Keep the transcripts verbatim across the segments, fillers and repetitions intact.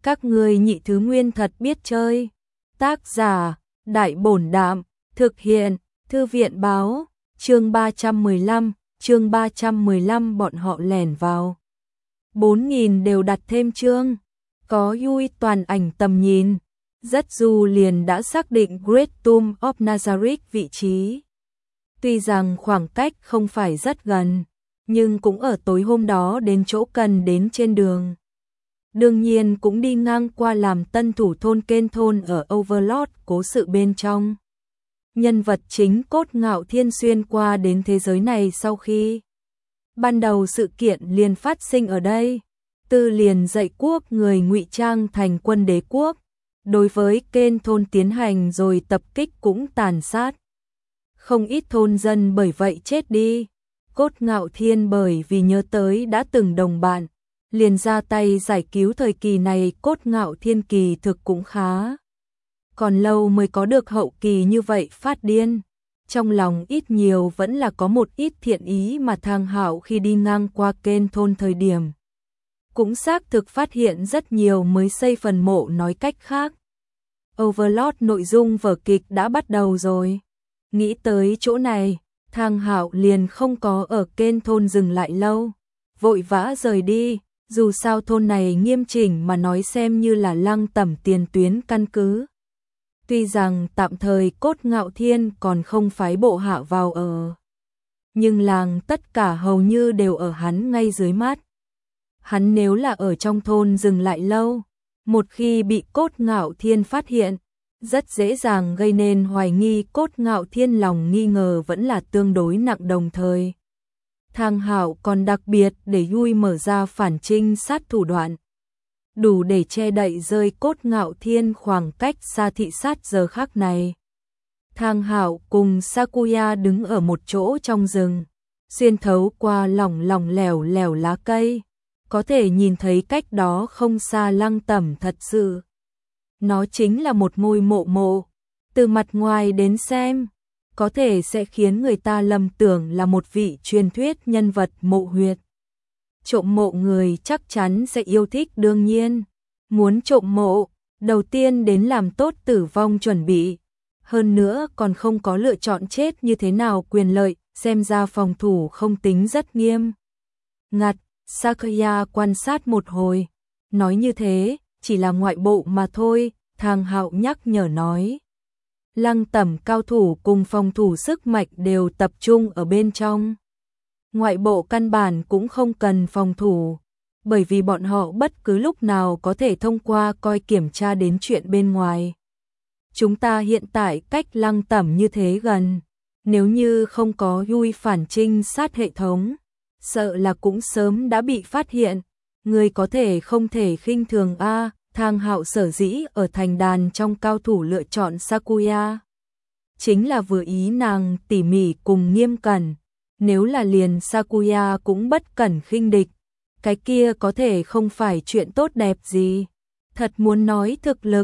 Các ngươi nhị thứ nguyên thật biết chơi. Tác giả, Đại Bổn Đạm, thực hiện, Thư viện Báo, chương ba trăm mười lăm, chương ba trăm mười lăm bọn họ lẻn vào. bốn nghìn đều đặt thêm chương, có Yui toàn ảnh tầm nhìn, rất du liền đã xác định Great Tomb of Nazareth vị trí. Tuy rằng khoảng cách không phải rất gần, nhưng cũng ở tối hôm đó đến chỗ cần đến trên đường. Đương nhiên cũng đi ngang qua làm tân thủ thôn Kên thôn ở Overlord cố sự bên trong. Nhân vật chính Cốt Ngạo Thiên xuyên qua đến thế giới này sau khi ban đầu sự kiện liền phát sinh ở đây. Tư liền dạy quốc người ngụy trang thành quân đế quốc, đối với Kên thôn tiến hành rồi tập kích cũng tàn sát. Không ít thôn dân bởi vậy chết đi. Cốt Ngạo Thiên bởi vì nhớ tới đã từng đồng bạn, liền ra tay giải cứu. Thời kỳ này Cốt Ngạo Thiên kỳ thực cũng khá còn lâu mới có được hậu kỳ như vậy phát điên. Trong lòng ít nhiều vẫn là có một ít thiện ý mà Thang Hạo khi đi ngang qua Kên thôn thời điểm cũng xác thực phát hiện rất nhiều mới xây phần mộ. Nói cách khác, Overlord nội dung vở kịch đã bắt đầu rồi. Nghĩ tới chỗ này, Thang Hạo liền không có ở Kên thôn dừng lại lâu, vội vã rời đi. Dù sao thôn này nghiêm chỉnh mà nói xem như là Lăng Tẩm tiền tuyến căn cứ. Tuy rằng tạm thời Cốt Ngạo Thiên còn không phái bộ hạ vào ở, nhưng làng tất cả hầu như đều ở hắn ngay dưới mắt. Hắn nếu là ở trong thôn dừng lại lâu, một khi bị Cốt Ngạo Thiên phát hiện, rất dễ dàng gây nên hoài nghi. Cốt Ngạo Thiên lòng nghi ngờ vẫn là tương đối nặng, đồng thời Thang Hạo còn đặc biệt để Yui mở ra phản trinh sát thủ đoạn, đủ để che đậy rơi Cốt Ngạo Thiên khoảng cách xa thị sát. Giờ khắc này, Thang Hạo cùng Sakuya đứng ở một chỗ trong rừng, xuyên thấu qua lỏng lỏng lẻo lẻo lá cây, có thể nhìn thấy cách đó không xa Lăng Tẩm. Thật sự, nó chính là một ngôi mộ mộ. Từ mặt ngoài đến xem, có thể sẽ khiến người ta lầm tưởng là một vị truyền thuyết nhân vật mộ huyệt. Trộm mộ người chắc chắn sẽ yêu thích. Đương nhiên, muốn trộm mộ, đầu tiên đến làm tốt tử vong chuẩn bị. Hơn nữa còn không có lựa chọn chết như thế nào quyền lợi, xem ra phòng thủ không tính rất nghiêm ngặt. Sakuya quan sát một hồi, nói như thế, chỉ là ngoại bộ mà thôi. Thang Hạo nhắc nhở nói, Lăng Tẩm cao thủ cùng phòng thủ sức mạnh đều tập trung ở bên trong. Ngoại bộ căn bản cũng không cần phòng thủ, bởi vì bọn họ bất cứ lúc nào có thể thông qua coi kiểm tra đến chuyện bên ngoài. Chúng ta hiện tại cách Lăng Tẩm như thế gần, nếu như không có Yui phản trinh sát hệ thống, sợ là cũng sớm đã bị phát hiện. Người có thể không thể khinh thường a. Thang Hạo sở dĩ ở thành đàn trong cao thủ lựa chọn Sakuya, chính là vừa ý nàng tỉ mỉ cùng nghiêm cẩn. Nếu là liền Sakuya cũng bất cẩn khinh địch, cái kia có thể không phải chuyện tốt đẹp gì. Thật muốn nói thực lực,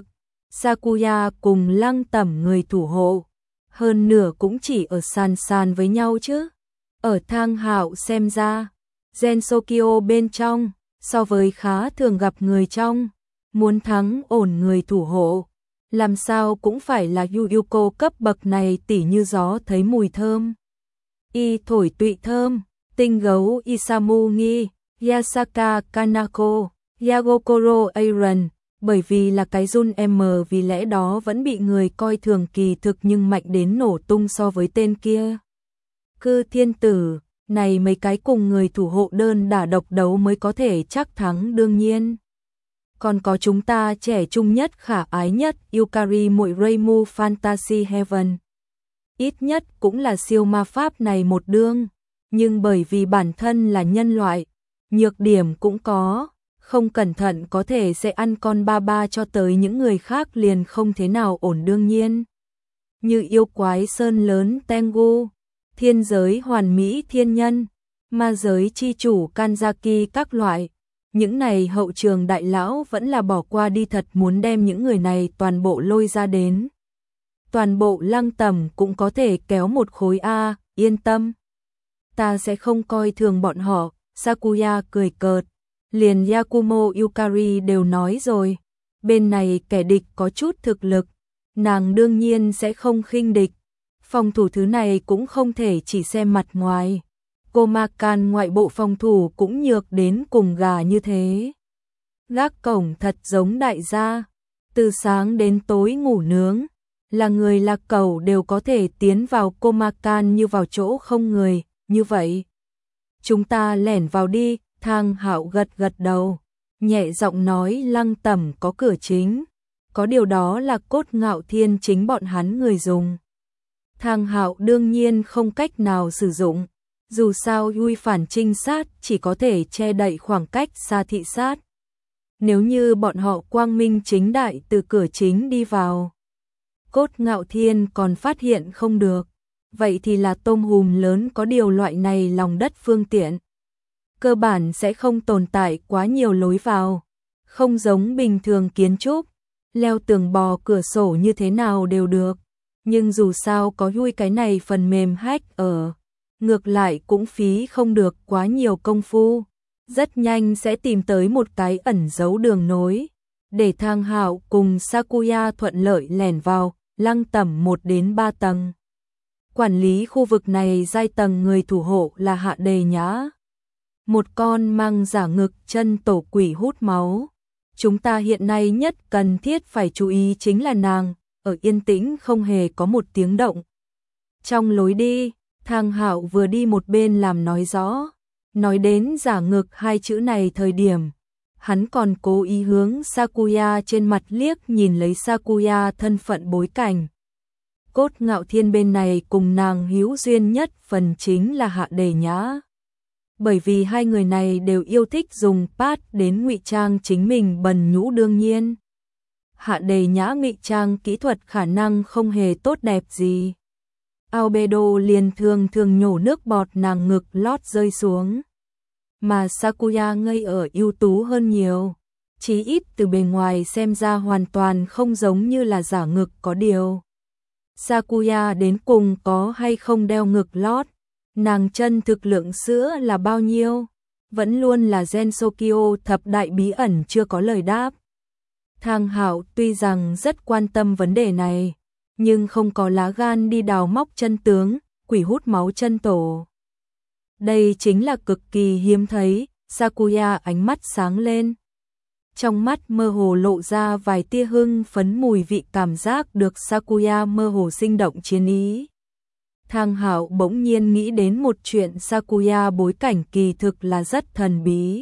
Sakuya cùng Lăng Tẩm người thủ hộ, hơn nửa cũng chỉ ở sàn sàn với nhau chứ. Ở Thang Hạo xem ra, Gensokyo bên trong, so với khá thường gặp người trong, muốn thắng ổn người thủ hộ, làm sao cũng phải là Yuyuko cấp bậc này. Tỉ như gió thấy mùi thơm, y thổi tụy thơm, tinh gấu Isamu Nghi, Yasaka Kanako, Yagokoro Aaron. Bởi vì là cái Jun M, vì lẽ đó vẫn bị người coi thường, kỳ thực nhưng mạnh đến nổ tung so với tên kia. Cư thiên tử, này mấy cái cùng người thủ hộ đơn đả độc đấu mới có thể chắc thắng. Đương nhiên, còn có chúng ta trẻ trung nhất khả ái nhất Yukari muội Reimu Fantasy Heaven. Ít nhất cũng là siêu ma pháp này một đương, nhưng bởi vì bản thân là nhân loại, nhược điểm cũng có, không cẩn thận có thể sẽ ăn con ba ba cho tới những người khác liền không thế nào ổn. Đương nhiên, như yêu quái sơn lớn Tengu, thiên giới hoàn mỹ thiên nhân, ma giới chi chủ Kanzaki các loại, những này hậu trường đại lão vẫn là bỏ qua đi. Thật muốn đem những người này toàn bộ lôi ra đến, toàn bộ Lăng Tẩm cũng có thể kéo một khối A. Yên tâm, ta sẽ không coi thường bọn họ. Sakuya cười cợt, liền Yakumo Yukari đều nói rồi, bên này kẻ địch có chút thực lực, nàng đương nhiên sẽ không khinh địch. Phòng thủ thứ này cũng không thể chỉ xem mặt ngoài. Cô Ma Can ngoại bộ phòng thủ cũng nhược đến cùng gà như thế. Gác cổng thật giống đại gia, từ sáng đến tối ngủ nướng, là người là cẩu đều có thể tiến vào cô Ma Can như vào chỗ không người, như vậy. Chúng ta lẻn vào đi, Thang Hạo gật gật đầu, nhẹ giọng nói Lăng Tẩm có cửa chính, có điều đó là Cốt Ngạo Thiên chính bọn hắn người dùng. Thang Hạo đương nhiên không cách nào sử dụng, dù sao Uy phản trinh sát chỉ có thể che đậy khoảng cách xa thị sát. Nếu như bọn họ quang minh chính đại từ cửa chính đi vào, Cốt Ngạo Thiên còn phát hiện không được, vậy thì là tôm hùm lớn, có điều loại này lòng đất phương tiện. Cơ bản sẽ không tồn tại quá nhiều lối vào, không giống bình thường kiến trúc, leo tường bò cửa sổ như thế nào đều được, nhưng dù sao có Uy cái này phần mềm hack ở, ngược lại cũng phí không được quá nhiều công phu, rất nhanh sẽ tìm tới một cái ẩn giấu đường nối, để Thang Hạo cùng Sakuya thuận lợi lẻn vào, Lăng Tẩm một đến ba tầng. Quản lý khu vực này giai tầng người thủ hộ là Hạ Đề Nhã, một con mang giả ngực chân tổ quỷ hút máu. Chúng ta hiện nay nhất cần thiết phải chú ý chính là nàng, ở yên tĩnh không hề có một tiếng động. Trong lối đi, Thang Hạo vừa đi một bên làm nói rõ, nói đến giả ngực hai chữ này thời điểm, hắn còn cố ý hướng Sakuya trên mặt liếc nhìn lấy Sakuya thân phận bối cảnh. Cốt Ngạo Thiên bên này cùng nàng hữu duyên nhất phần chính là Hạ Đề Nhã. Bởi vì hai người này đều yêu thích dùng pad đến ngụy trang chính mình bần nhũ đương nhiên. Hạ Đề Nhã ngụy trang kỹ thuật khả năng không hề tốt đẹp gì. Albedo liền thường thường nhổ nước bọt nàng ngực lót rơi xuống. Mà Sakuya ngây ở ưu tú hơn nhiều. Chí ít từ bề ngoài xem ra hoàn toàn không giống như là giả ngực, có điều. Sakuya đến cùng có hay không đeo ngực lót, nàng chân thực lượng sữa là bao nhiêu, vẫn luôn là Gensokyo thập đại bí ẩn chưa có lời đáp. Thang Hạo tuy rằng rất quan tâm vấn đề này, nhưng không có lá gan đi đào móc chân tướng, quỷ hút máu chân tổ. Đây chính là cực kỳ hiếm thấy. Sakuya ánh mắt sáng lên. Trong mắt mơ hồ lộ ra vài tia hưng phấn, mùi vị cảm giác được Sakuya mơ hồ sinh động chiến ý. Thang Hạo bỗng nhiên nghĩ đến một chuyện, Sakuya bối cảnh kỳ thực là rất thần bí.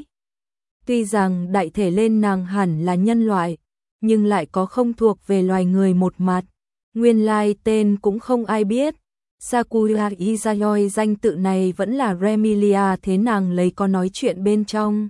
Tuy rằng đại thể lên nàng hẳn là nhân loại, nhưng lại có không thuộc về loài người một mặt. Nguyên lai tên cũng không ai biết. Sakuya Izayoi danh tự này vẫn là Remilia, thế nàng lấy có nói chuyện bên trong.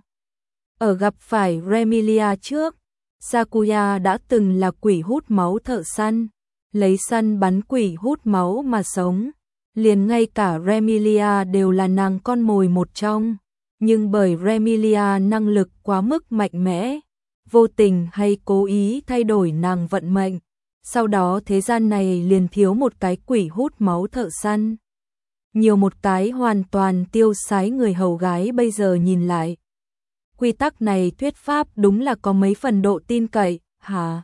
Ở gặp phải Remilia trước, Sakuya đã từng là quỷ hút máu thợ săn, lấy săn bắn quỷ hút máu mà sống. Liền ngay cả Remilia đều là nàng con mồi một trong. Nhưng bởi Remilia năng lực quá mức mạnh mẽ, vô tình hay cố ý thay đổi nàng vận mệnh. Sau đó thế gian này liền thiếu một cái quỷ hút máu thợ săn, nhiều một cái hoàn toàn tiêu sái người hầu gái. Bây giờ nhìn lại, quy tắc này thuyết pháp đúng là có mấy phần độ tin cậy, hả?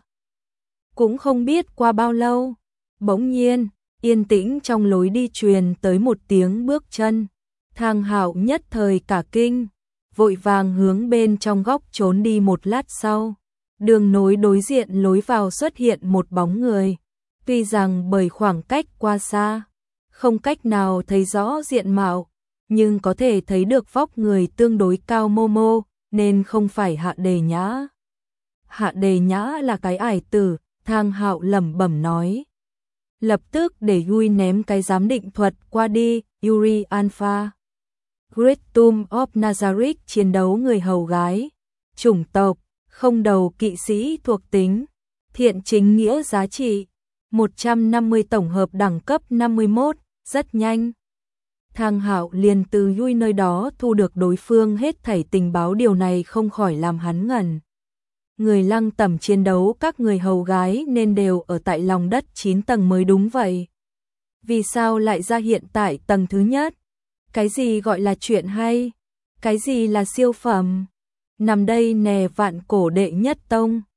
Cũng không biết qua bao lâu, bỗng nhiên, yên tĩnh trong lối đi truyền tới một tiếng bước chân. Thang Hạo nhất thời cả kinh, vội vàng hướng bên trong góc trốn đi. Một lát sau, đường nối đối diện lối vào xuất hiện một bóng người. Tuy rằng bởi khoảng cách quá xa, không cách nào thấy rõ diện mạo, nhưng có thể thấy được vóc người tương đối cao mô mô, nên không phải Hạ Đề Nhã. Hạ Đề Nhã là cái ải tử, Thang Hạo lẩm bẩm nói. Lập tức để Yui ném cái giám định thuật qua đi. Yuri Alpha, Great Tomb of Nazareth, chiến đấu người hầu gái, chủng tộc, không đầu kỵ sĩ, thuộc tính, thiện chính nghĩa giá trị, một trăm năm mươi, tổng hợp đẳng cấp năm mươi mốt, rất nhanh. Thang Hạo liền từ Yui nơi đó thu được đối phương hết thảy tình báo, điều này không khỏi làm hắn ngẩn. Người Lăng Tẩm chiến đấu các người hầu gái nên đều ở tại lòng đất chín tầng mới đúng vậy. Vì sao lại ra hiện tại tầng thứ nhất? Cái gì gọi là chuyện hay? Cái gì là siêu phẩm? Nằm đây nè, vạn cổ đệ nhất tông.